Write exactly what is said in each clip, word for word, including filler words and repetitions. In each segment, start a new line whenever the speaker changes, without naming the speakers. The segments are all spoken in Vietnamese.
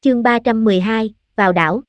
chương ba trăm mười hai, vào đảo.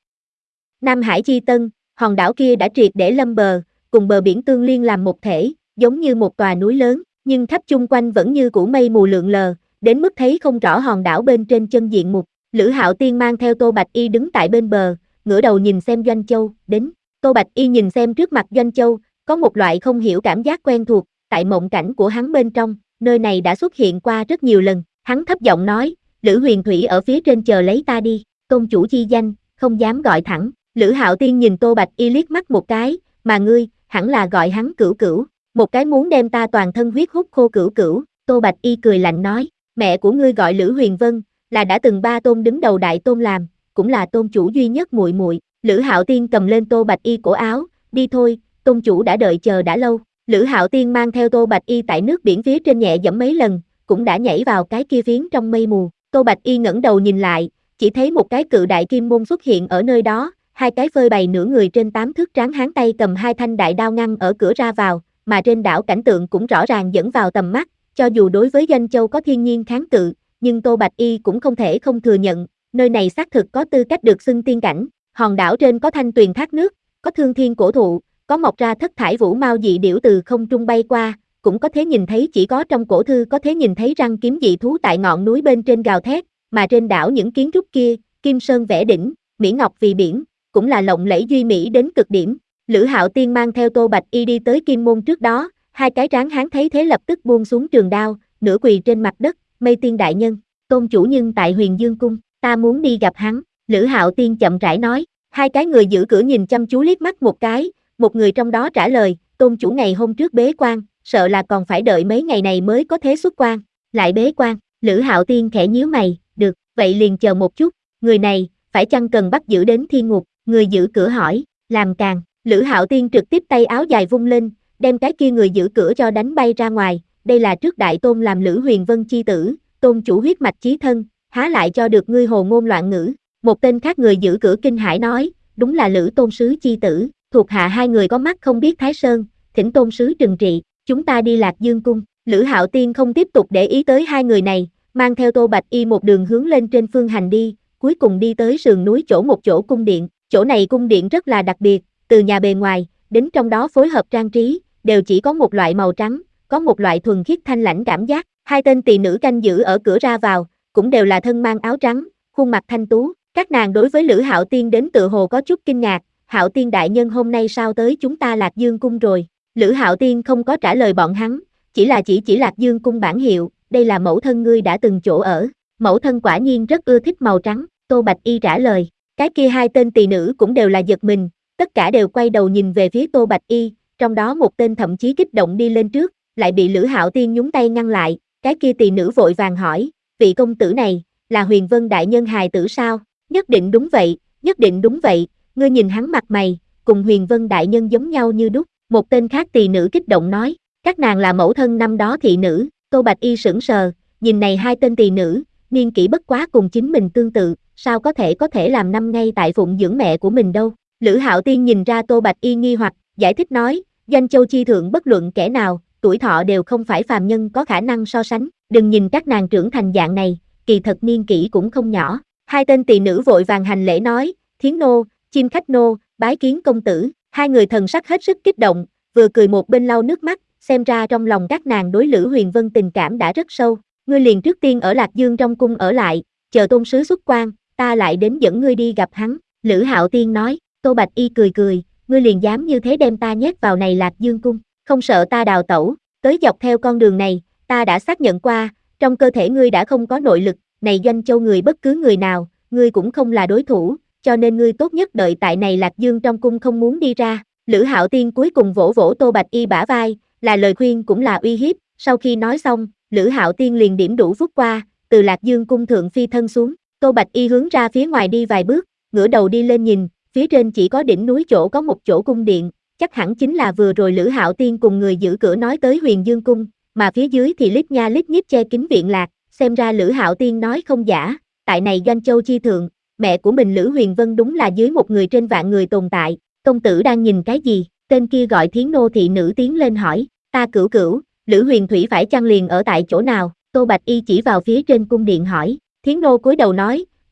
Nam Hải Chi Tân, hòn đảo kia đã triệt để lâm bờ, cùng bờ biển tương liên làm một thể, giống như một tòa núi lớn, nhưng khắp chung quanh vẫn như cũ mây mù lượn lờ, đến mức thấy không rõ hòn đảo bên trên chân diện mục. Lữ Hạo Tiên mang theo Tô Bạch Y đứng tại bên bờ, ngửa đầu nhìn xem Doanh Châu, đến. Tô Bạch Y nhìn xem trước mặt Doanh Châu, có một loại không hiểu cảm giác quen thuộc, tại mộng cảnh của hắn bên trong, nơi này đã xuất hiện qua rất nhiều lần, hắn thấp giọng nói, Lữ Huyền Thủy ở phía trên chờ lấy ta đi, tôn chủ chi danh, không dám gọi thẳng. Lữ Hạo Tiên nhìn Tô Bạch Y liếc mắt một cái, mà ngươi, hẳn là gọi hắn Cửu Cửu, một cái muốn đem ta toàn thân huyết hút khô Cửu Cửu. Tô Bạch Y cười lạnh nói, mẹ của ngươi gọi Lữ Huyền Vân, là đã từng ba tôn đứng đầu đại tôn làm, cũng là tôn chủ duy nhất muội muội. Lữ Hạo Tiên cầm lên Tô Bạch Y cổ áo, đi thôi, tôn chủ đã đợi chờ đã lâu. Lữ Hạo Tiên mang theo Tô Bạch Y tại nước biển phía trên nhẹ dẫm mấy lần, cũng đã nhảy vào cái kia phiến trong mây mù. Tô Bạch Y ngẩng đầu nhìn lại, chỉ thấy một cái cự đại kim môn xuất hiện ở nơi đó, hai cái phơi bày nửa người trên tám thước tráng hán tay cầm hai thanh đại đao ngăn ở cửa ra vào, mà trên đảo cảnh tượng cũng rõ ràng dẫn vào tầm mắt, cho dù đối với Doanh Châu có thiên nhiên kháng cự, nhưng Tô Bạch Y cũng không thể không thừa nhận, nơi này xác thực có tư cách được xưng tiên cảnh. Hòn đảo trên có thanh tuyền thác nước, có thương thiên cổ thụ, có mọc ra thất thải vũ mao dị điểu từ không trung bay qua, cũng có thể nhìn thấy chỉ có trong cổ thư có thể nhìn thấy răng kiếm dị thú tại ngọn núi bên trên gào thét, mà trên đảo những kiến trúc kia, kim sơn vẽ đỉnh, mỹ ngọc vì biển, cũng là lộng lẫy duy mỹ đến cực điểm. Lữ Hạo Tiên mang theo Tô Bạch Y đi tới kim môn trước đó, hai cái tráng hán thấy thế lập tức buông xuống trường đao, nửa quỳ trên mặt đất, Mây Tiên đại nhân, tôn chủ nhân tại Huyền Dương cung, ta muốn đi gặp hắn. Lữ Hạo Tiên chậm rãi nói, hai cái người giữ cửa nhìn chăm chú liếc mắt một cái, một người trong đó trả lời, tôn chủ ngày hôm trước bế quan, sợ là còn phải đợi mấy ngày này mới có thể xuất quan. Lại bế quan. Lữ Hạo Tiên khẽ nhíu mày, được, vậy liền chờ một chút, người này, phải chăng cần bắt giữ đến thiên ngục? Người giữ cửa hỏi, làm càng. Lữ Hạo Tiên trực tiếp tay áo dài vung lên, đem cái kia người giữ cửa cho đánh bay ra ngoài, đây là trước đại tôn làm Lữ Huyền Vân chi tử, tôn chủ huyết mạch chí thân, há lại cho được ngươi hồ ngôn loạn ngữ. Một tên khác người giữ cửa kinh hãi nói, đúng là Lữ tôn sứ chi tử, thuộc hạ hai người có mắt không biết Thái Sơn, thỉnh tôn sứ trừng trị, chúng ta đi Lạc Dương cung. Lữ Hạo Tiên không tiếp tục để ý tới hai người này, mang theo Tô Bạch Y một đường hướng lên trên phương hành đi, cuối cùng đi tới sườn núi chỗ một chỗ cung điện, chỗ này cung điện rất là đặc biệt, từ nhà bề ngoài, đến trong đó phối hợp trang trí, đều chỉ có một loại màu trắng, có một loại thuần khiết thanh lãnh cảm giác, hai tên tỳ nữ canh giữ ở cửa ra vào, cũng đều là thân mang áo trắng, khuôn mặt thanh tú, các nàng đối với Lữ Hạo Tiên đến tự hồ có chút kinh ngạc, Hạo Tiên đại nhân hôm nay sao tới chúng ta Lạc Dương cung rồi? Lữ Hạo Tiên không có trả lời bọn hắn, chỉ là chỉ chỉ Lạc Dương cung bản hiệu, đây là mẫu thân ngươi đã từng chỗ ở, mẫu thân quả nhiên rất ưa thích màu trắng, Tô Bạch Y trả lời, cái kia hai tên tỳ nữ cũng đều là giật mình, tất cả đều quay đầu nhìn về phía Tô Bạch Y, trong đó một tên thậm chí kích động đi lên trước, lại bị Lữ Hạo Tiên nhúng tay ngăn lại, cái kia tỳ nữ vội vàng hỏi, vị công tử này, là Huyền Vân đại nhân hài tử sao? Nhất định đúng vậy, nhất định đúng vậy, ngươi nhìn hắn mặt mày, cùng Huyền Vân đại nhân giống nhau như đúc. Một tên khác tỳ nữ kích động nói, các nàng là mẫu thân năm đó thị nữ. Tô Bạch Y sững sờ, nhìn này hai tên tỳ nữ, niên kỷ bất quá cùng chính mình tương tự, sao có thể có thể làm năm ngay tại phụng dưỡng mẹ của mình đâu. Lữ Hạo Tiên nhìn ra Tô Bạch Y nghi hoặc, giải thích nói, Doanh Châu chi thượng bất luận kẻ nào, tuổi thọ đều không phải phàm nhân có khả năng so sánh, đừng nhìn các nàng trưởng thành dạng này, kỳ thật niên kỷ cũng không nhỏ. Hai tên tỳ nữ vội vàng hành lễ nói, thiến nô, chim khách nô, bái kiến công tử. Hai người thần sắc hết sức kích động, vừa cười một bên lau nước mắt, xem ra trong lòng các nàng đối Lữ Huyền Vân tình cảm đã rất sâu. Ngươi liền trước tiên ở Lạc Dương trong cung ở lại, chờ tôn sứ xuất quan, ta lại đến dẫn ngươi đi gặp hắn. Lữ Hạo Tiên nói. Tô Bạch Y cười cười, ngươi liền dám như thế đem ta nhét vào này Lạc Dương cung, không sợ ta đào tẩu, tới dọc theo con đường này, ta đã xác nhận qua, trong cơ thể ngươi đã không có nội lực, này Doanh Châu người bất cứ người nào, ngươi cũng không là đối thủ, cho nên ngươi tốt nhất đợi tại này Lạc Dương trong cung không muốn đi ra. Lữ Hạo Tiên cuối cùng vỗ vỗ Tô Bạch Y bả vai, là lời khuyên cũng là uy hiếp, sau khi nói xong, Lữ Hạo Tiên liền điểm đủ phút qua, từ Lạc Dương cung thượng phi thân xuống, Tô Bạch Y hướng ra phía ngoài đi vài bước, ngửa đầu đi lên nhìn, phía trên chỉ có đỉnh núi chỗ có một chỗ cung điện, chắc hẳn chính là vừa rồi Lữ Hạo Tiên cùng người giữ cửa nói tới Huyền Dương cung, mà phía dưới thì lít nha lít nhít che kín viện lạc, xem ra Lữ Hạo Tiên nói không giả, tại này Doanh Châu chi thượng, mẹ của mình Lữ Huyền Vân đúng là dưới một người trên vạn người tồn tại. Công tử đang nhìn cái gì? Tên kia gọi thiến nô thị nữ tiến lên hỏi, ta Cửu Cửu, Lữ Huyền Thủy phải chăng liền ở tại chỗ nào? Tô Bạch Y chỉ vào phía trên cung điện hỏi, thiến nô cúi đầu nói,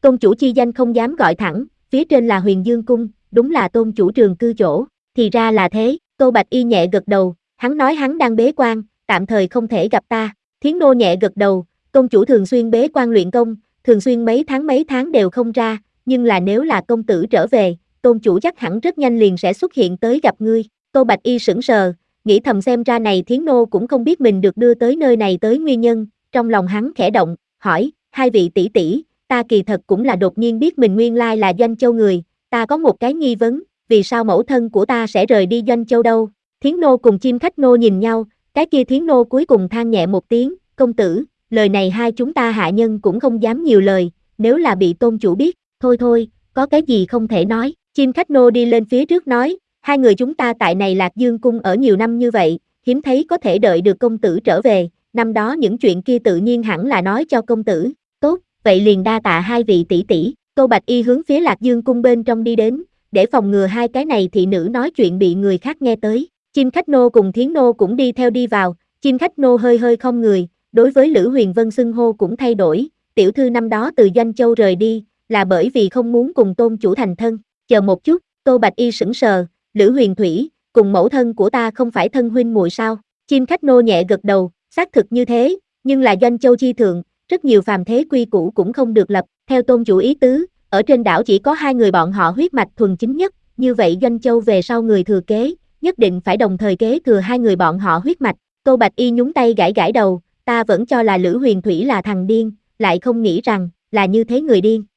tôn chủ chi danh không dám gọi thẳng, phía trên là Huyền Dương Cung, đúng là tôn chủ trường cư chỗ, thì ra là thế, Tô Bạch Y nhẹ gật đầu, hắn nói hắn đang bế quan, tạm thời không thể gặp ta, Thiến Nô nhẹ gật đầu, tôn chủ thường xuyên bế quan luyện công, thường xuyên mấy tháng mấy tháng đều không ra, nhưng là nếu là công tử trở về, tôn chủ chắc hẳn rất nhanh liền sẽ xuất hiện tới gặp ngươi, Tô Bạch Y sững sờ, nghĩ thầm xem ra này Thiến Nô cũng không biết mình được đưa tới nơi này tới nguyên nhân, trong lòng hắn khẽ động, hỏi, hai vị tỷ tỷ, ta kỳ thật cũng là đột nhiên biết mình nguyên lai là Doanh Châu người, ta có một cái nghi vấn, vì sao mẫu thân của ta sẽ rời đi Doanh Châu đâu? Thiến Nô cùng Chim Khách Nô nhìn nhau, cái kia Thiến Nô cuối cùng than nhẹ một tiếng, công tử, lời này hai chúng ta hạ nhân cũng không dám nhiều lời, nếu là bị tôn chủ biết, thôi thôi, có cái gì không thể nói, Chim Khách Nô đi lên phía trước nói, hai người chúng ta tại này Lạc Dương Cung ở nhiều năm như vậy, hiếm thấy có thể đợi được công tử trở về, năm đó những chuyện kia tự nhiên hẳn là nói cho công tử, tốt, vậy liền đa tạ hai vị tỷ tỷ, Tô Bạch Y hướng phía Lạc Dương Cung bên trong đi đến, để phòng ngừa hai cái này thị nữ nói chuyện bị người khác nghe tới, Chim Khách Nô cùng Thiến Nô cũng đi theo đi vào, Chim Khách Nô hơi hơi không người, đối với Lữ Huyền Vân xưng hô cũng thay đổi, tiểu thư năm đó từ Doanh Châu rời đi, là bởi vì không muốn cùng tôn chủ thành thân, chờ một chút, Tô Bạch Y sững sờ, Lữ Huyền Thủy, cùng mẫu thân của ta không phải thân huynh muội sao, Chim Khách Nô nhẹ gật đầu, xác thực như thế, nhưng là Doanh Châu chi thượng, rất nhiều phàm thế quy củ cũng không được lập, theo tôn chủ ý tứ, ở trên đảo chỉ có hai người bọn họ huyết mạch thuần chính nhất, như vậy Doanh Châu về sau người thừa kế, nhất định phải đồng thời kế thừa hai người bọn họ huyết mạch, Tô Bạch Y nhún tay gãi gãi đầu, ta vẫn cho là Lữ Huyền Thủy là thằng điên, lại không nghĩ rằng, là như thế người điên.